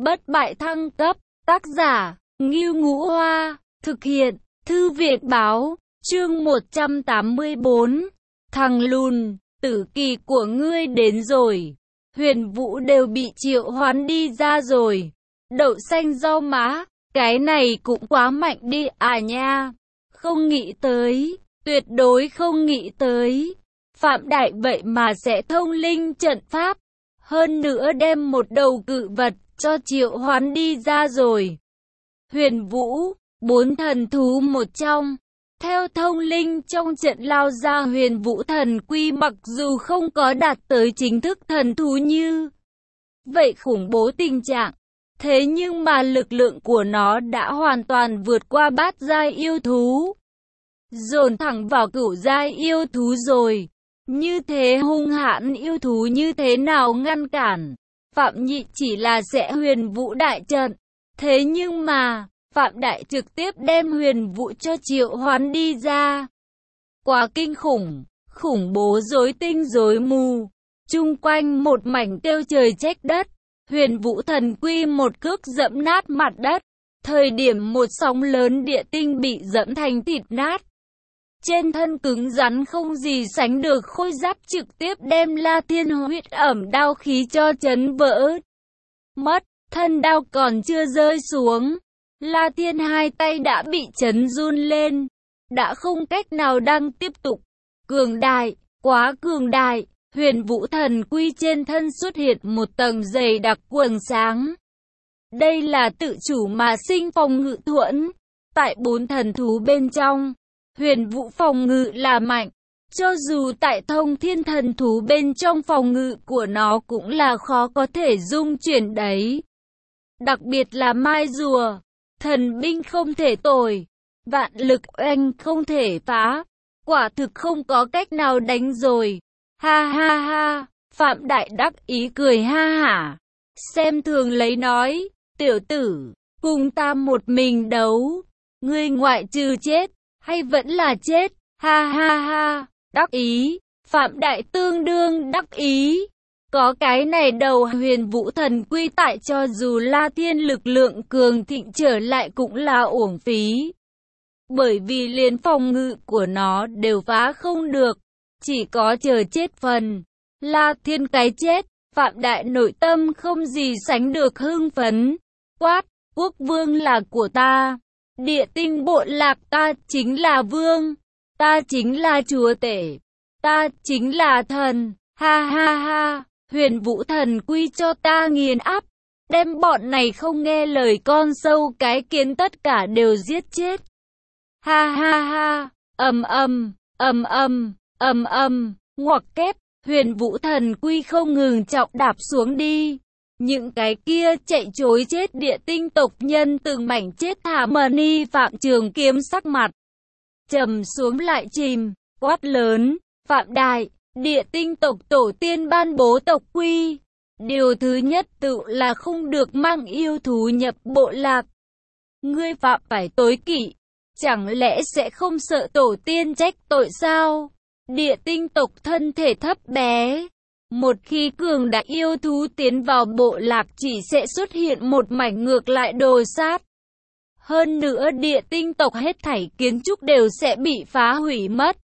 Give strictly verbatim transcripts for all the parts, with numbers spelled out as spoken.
bất bại thăng cấp, tác giả, Ngưu Ngũ Hoa, thực hiện, Thư viện Báo, chương một trăm tám mươi bốn, thằng lùn, tử kỳ của ngươi đến rồi, Huyền Vũ đều bị triệu hoán đi ra rồi, đậu xanh rau má, cái này cũng quá mạnh đi à nha, không nghĩ tới, tuyệt đối không nghĩ tới, Phạm Đại vậy mà sẽ thông linh trận pháp, hơn nữa đem một đầu cự vật cho triệu hoán đi ra rồi. Huyền Vũ, bốn thần thú một trong, theo thông linh trong trận lao ra Huyền Vũ thần quy, mặc dù không có đạt tới chính thức thần thú như vậy khủng bố tình trạng, thế nhưng mà lực lượng của nó đã hoàn toàn vượt qua bát giai yêu thú, dồn thẳng vào cửu giai yêu thú rồi. Như thế hung hãn yêu thú như thế nào ngăn cản? Phạm Nhị chỉ là sẽ Huyền Vũ đại trận, thế nhưng mà Phạm Đại trực tiếp đem Huyền Vũ cho triệu hoán đi ra. Quá kinh khủng, khủng bố rối tinh rối mù, chung quanh một mảnh kêu trời trách đất. Huyền Vũ thần quy một cước dẫm nát mặt đất, thời điểm một sóng lớn địa tinh bị dẫm thành thịt nát. Trên thân cứng rắn không gì sánh được khôi giáp trực tiếp đem La Thiên huyết ẩm đao khí cho chấn vỡ mất, thân đao còn chưa rơi xuống, La Thiên hai tay đã bị chấn run lên, đã không cách nào đang tiếp tục. Cường đại, quá cường đại, Huyền Vũ thần quy trên thân xuất hiện một tầng dày đặc quầng sáng. Đây là tự chủ mà sinh phòng ngự thuẫn, tại bốn thần thú bên trong. Huyền Vũ phòng ngự là mạnh, cho dù tại thông thiên thần thú bên trong phòng ngự của nó cũng là khó có thể dung chuyển đấy. Đặc biệt là mai rùa, thần binh không thể tồi, vạn lực oanh không thể phá, quả thực không có cách nào đánh rồi. Ha ha ha, Phạm Đại đắc ý cười ha hả, xem thường lấy nói, tiểu tử, cùng ta một mình đấu, ngươi ngoại trừ chết, hay vẫn là chết, ha ha ha, đắc ý, Phạm Đại tương đương đắc ý, có cái này đầu Huyền Vũ thần quy tại cho dù La Thiên lực lượng cường thịnh trở lại cũng là uổng phí, bởi vì liền phòng ngự của nó đều phá không được, chỉ có chờ chết phần. La Thiên cái chết, Phạm Đại nội tâm không gì sánh được hưng phấn, quát, quốc vương là của ta. Địa tinh bộ lạc ta chính là vương, ta chính là chúa tể, ta chính là thần, ha ha ha, Huyền Vũ thần quy cho ta nghiền áp, đem bọn này không nghe lời con sâu cái kiến tất cả đều giết chết. Ha ha ha, ầm ầm, ầm ầm, ầm ầm, ngoặc kép, Huyền Vũ thần quy không ngừng trọng đạp xuống đi. Những cái kia chạy chối chết địa tinh tộc nhân từng mảnh chết thả mờ ni Phạm Trường Kiếm sắc mặt trầm xuống lại chìm, quát lớn, Phạm Đại, địa tinh tộc tổ tiên ban bố tộc quy. Điều thứ nhất tự là không được mang yêu thú nhập bộ lạc. Ngươi phạm phải tối kỵ, chẳng lẽ sẽ không sợ tổ tiên trách tội sao? Địa tinh tộc thân thể thấp bé. Một khi cường đại yêu thú tiến vào bộ lạc chỉ sẽ xuất hiện một mảnh ngược lại đồ sát. Hơn nữa địa tinh tộc hết thảy kiến trúc đều sẽ bị phá hủy mất.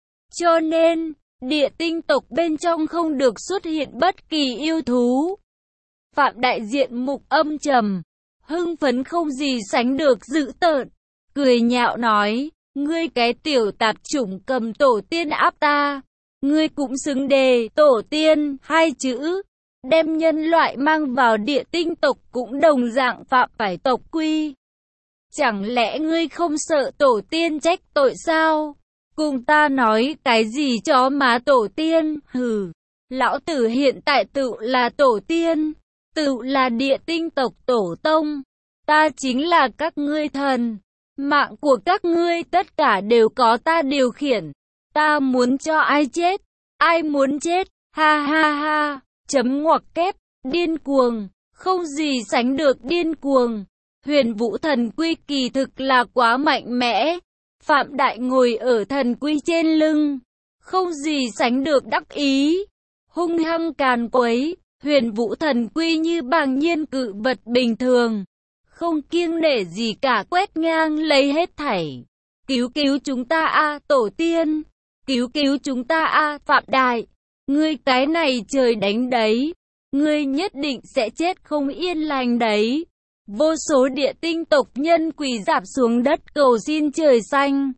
Cho nên, địa tinh tộc bên trong không được xuất hiện bất kỳ yêu thú. Phạm Đại diện mục âm trầm, hưng phấn không gì sánh được dữ tợn, cười nhạo nói, ngươi cái tiểu tạp chủng cầm tổ tiên áp ta. Ngươi cũng xứng đề tổ tiên hai chữ, đem nhân loại mang vào địa tinh tộc cũng đồng dạng phạm phải tộc quy. Chẳng lẽ ngươi không sợ tổ tiên trách tội sao? Cùng ta nói cái gì chó má tổ tiên, hừ, lão tử hiện tại tự là tổ tiên, tự là địa tinh tộc tổ tông, ta chính là các ngươi thần, mạng của các ngươi tất cả đều có ta điều khiển. Ta muốn cho ai chết, ai muốn chết, ha ha ha, chấm ngoặc kép, điên cuồng, không gì sánh được điên cuồng. Huyền Vũ thần quy kỳ thực là quá mạnh mẽ. Phạm Đại ngồi ở thần quy trên lưng, không gì sánh được đắc ý, hung hăng càn quấy. Huyền Vũ Thần Quy như bàng nhiên cự vật bình thường, không kiêng nể gì cả quét ngang lấy hết thảy. Cứu cứu chúng ta a tổ tiên, cứu cứu chúng ta a Phạm Đại, ngươi cái này trời đánh đấy, ngươi nhất định sẽ chết không yên lành đấy. Vô số địa tinh tộc nhân quỳ rạp xuống đất cầu xin trời xanh.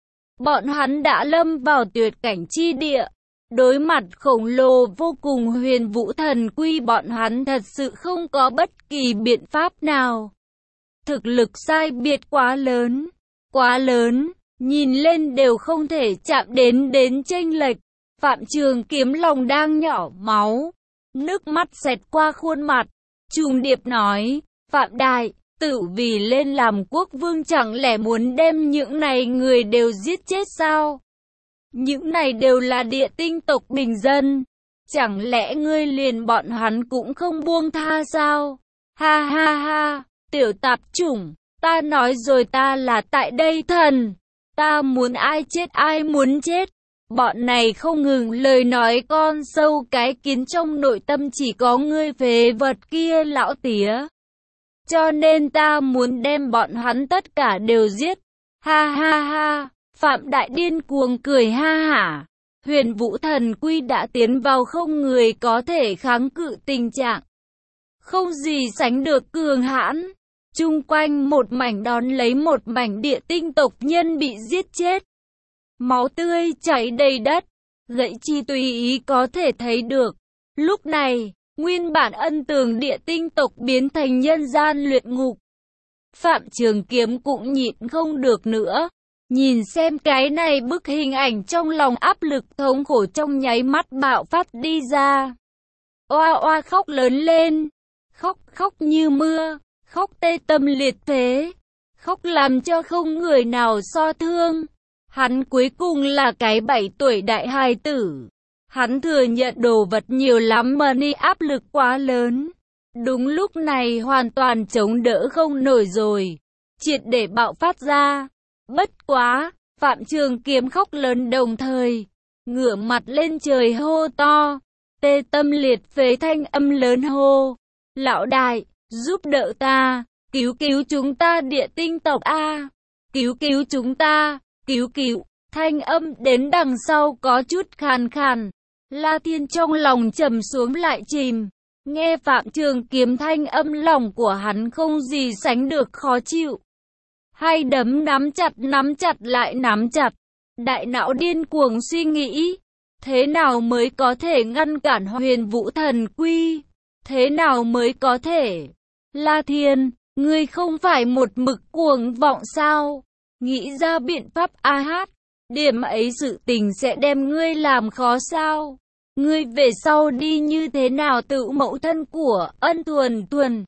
Bọn hắn đã lâm vào tuyệt cảnh chi địa. Đối mặt khổng lồ vô cùng Huyền Vũ Thần Quy, bọn hắn thật sự không có bất kỳ biện pháp nào. Thực lực sai biệt quá lớn, quá lớn, nhìn lên đều không thể chạm đến đến chênh lệch. Phạm Trường Kiếm lòng đang nhỏ máu, nước mắt xẹt qua khuôn mặt, trùng điệp nói, Phạm Đại, tự vì lên làm quốc vương chẳng lẽ muốn đem những này người đều giết chết sao? Những này đều là địa tinh tộc bình dân, chẳng lẽ ngươi liền bọn hắn cũng không buông tha sao? Ha ha ha, tiểu tạp chủng, ta nói rồi, ta là tại đây thần, ta muốn ai chết ai muốn chết. Bọn này không ngừng lời nói, con sâu cái kiến trong nội tâm chỉ có ngươi phế vật kia lão tía. Cho nên ta muốn đem bọn hắn tất cả đều giết. Ha ha ha, Phạm Đại điên cuồng cười ha hả. Huyền Vũ Thần Quy đã tiến vào không người có thể kháng cự tình trạng. Không gì sánh được cường hãn. Chung quanh một mảnh đón lấy một mảnh địa tinh tộc nhân bị giết chết. Máu tươi chảy đầy đất, gãy chi tùy ý có thể thấy được. Lúc này, nguyên bản ân tường địa tinh tộc biến thành nhân gian luyện ngục. Phạm Trường Kiếm cũng nhịn không được nữa. Nhìn xem cái này bức hình ảnh, trong lòng áp lực thống khổ trong nháy mắt bạo phát đi ra. Oa oa khóc lớn lên, khóc khóc như mưa, khóc tê tâm liệt phế, khóc làm cho không người nào so thương. Hắn cuối cùng là cái bảy tuổi đại hài tử. Hắn thừa nhận đồ vật nhiều lắm mà ni áp lực quá lớn. Đúng lúc này hoàn toàn chống đỡ không nổi rồi, triệt để bạo phát ra. Bất quá, Phạm Trường Kiếm khóc lớn đồng thời, ngửa mặt lên trời hô to, tê tâm liệt phế thanh âm lớn hô. Lão đại, giúp đỡ ta, cứu cứu chúng ta địa tinh tộc A, cứu cứu chúng ta, cứu cứu. Thanh âm đến đằng sau có chút khàn khàn. La Thiên trong lòng trầm xuống lại chìm. Nghe Phạm Trường Kiếm thanh âm, lòng của hắn không gì sánh được khó chịu. Hai đấm nắm chặt nắm chặt lại nắm chặt. Đại não điên cuồng suy nghĩ. Thế nào mới có thể ngăn cản Huyền Vũ Thần Quy? Thế nào mới có thể? La Thiên, ngươi không phải một mực cuồng vọng sao? Nghĩ ra biện pháp a hát. Điểm ấy sự tình sẽ đem ngươi làm khó sao? Ngươi về sau đi như thế nào tự mẫu thân của Ân Thuần Thuần?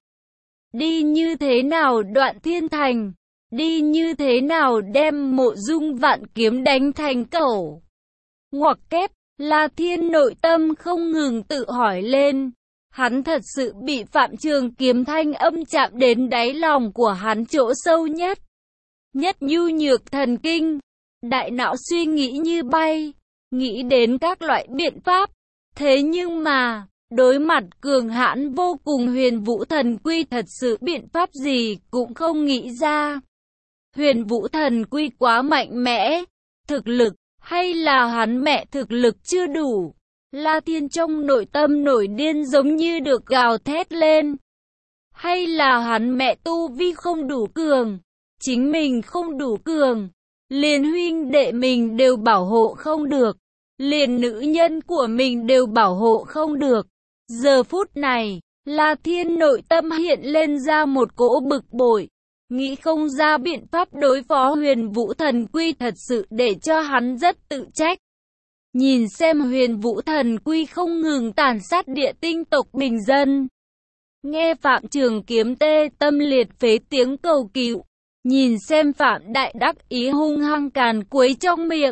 Đi như thế nào Đoạn Thiên Thành? Đi như thế nào đem Mộ Dung Vạn Kiếm đánh thành cẩu? Ngoặc kép, La Thiên nội tâm không ngừng tự hỏi lên. Hắn thật sự bị Phạm Trường Kiếm thanh âm chạm đến đáy lòng của hắn chỗ sâu nhất. Nhất nhu nhược thần kinh. Đại não suy nghĩ như bay, nghĩ đến các loại biện pháp. Thế nhưng mà, đối mặt cường hãn vô cùng Huyền Vũ Thần Quy, thật sự biện pháp gì cũng không nghĩ ra. Huyền Vũ Thần Quy quá mạnh mẽ, thực lực, hay là hắn mẹ thực lực chưa đủ? La Thiên trong nội tâm nổi điên giống như được gào thét lên. Hay là hắn mẹ tu vi không đủ cường, chính mình không đủ cường, liền huynh đệ mình đều bảo hộ không được, liền nữ nhân của mình đều bảo hộ không được. Giờ phút này, La Thiên nội tâm hiện lên ra một cỗ bực bội, nghĩ không ra biện pháp đối phó Huyền Vũ Thần Quy, thật sự để cho hắn rất tự trách. Nhìn xem Huyền Vũ Thần Quy không ngừng tàn sát địa tinh tộc bình dân. Nghe Phạm Trường Kiếm tê tâm liệt phế tiếng cầu cứu. Nhìn xem Phạm Đại đắc ý hung hăng càn quấy trong miệng.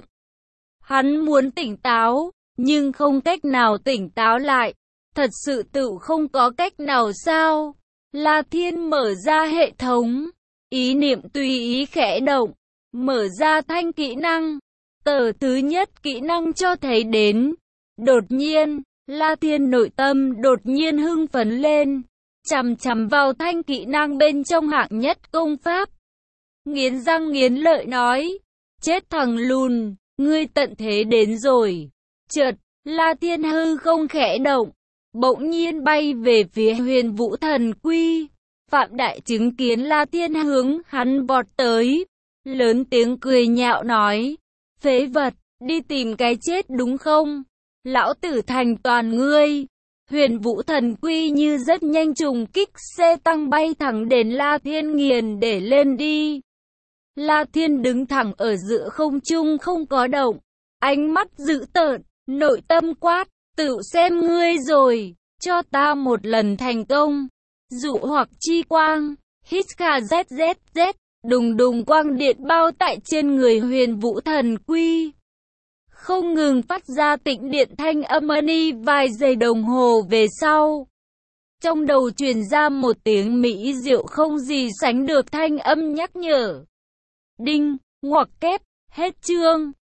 Hắn muốn tỉnh táo, nhưng không cách nào tỉnh táo lại. Thật sự tự không có cách nào sao? La Thiên mở ra hệ thống. Ý niệm tùy ý khẽ động. Mở ra thanh kỹ năng. Tờ thứ nhất kỹ năng cho thấy đến. Đột nhiên, La Thiên nội tâm đột nhiên hưng phấn lên, chằm chằm vào thanh kỹ năng bên trong hạng nhất công pháp. Nghiến răng nghiến lợi nói, chết thằng lùn, ngươi tận thế đến rồi. Chợt, La Thiên hư không khẽ động, bỗng nhiên bay về phía Huyền Vũ Thần Quy. Phạm Đại chứng kiến La Thiên hướng hắn vọt tới, lớn tiếng cười nhạo nói, phế vật, đi tìm cái chết đúng không? Lão tử thành toàn ngươi. Huyền Vũ Thần Quy như rất nhanh trùng kích xe tăng bay thẳng đến La Thiên nghiền để lên đi. La Thiên đứng thẳng ở giữa không trung không có động, ánh mắt dữ tợn, nội tâm quát, tự xem ngươi rồi, cho ta một lần thành công. Dụ hoặc chi quang, hít kha z z z, đùng đùng quang điện bao tại trên người Huyền Vũ Thần Quy. Không ngừng phát ra tĩnh điện thanh âm ni vài giây đồng hồ về sau. Trong đầu truyền ra một tiếng mỹ diệu không gì sánh được thanh âm nhắc nhở. Đinh, ngoặc kép, hết chương.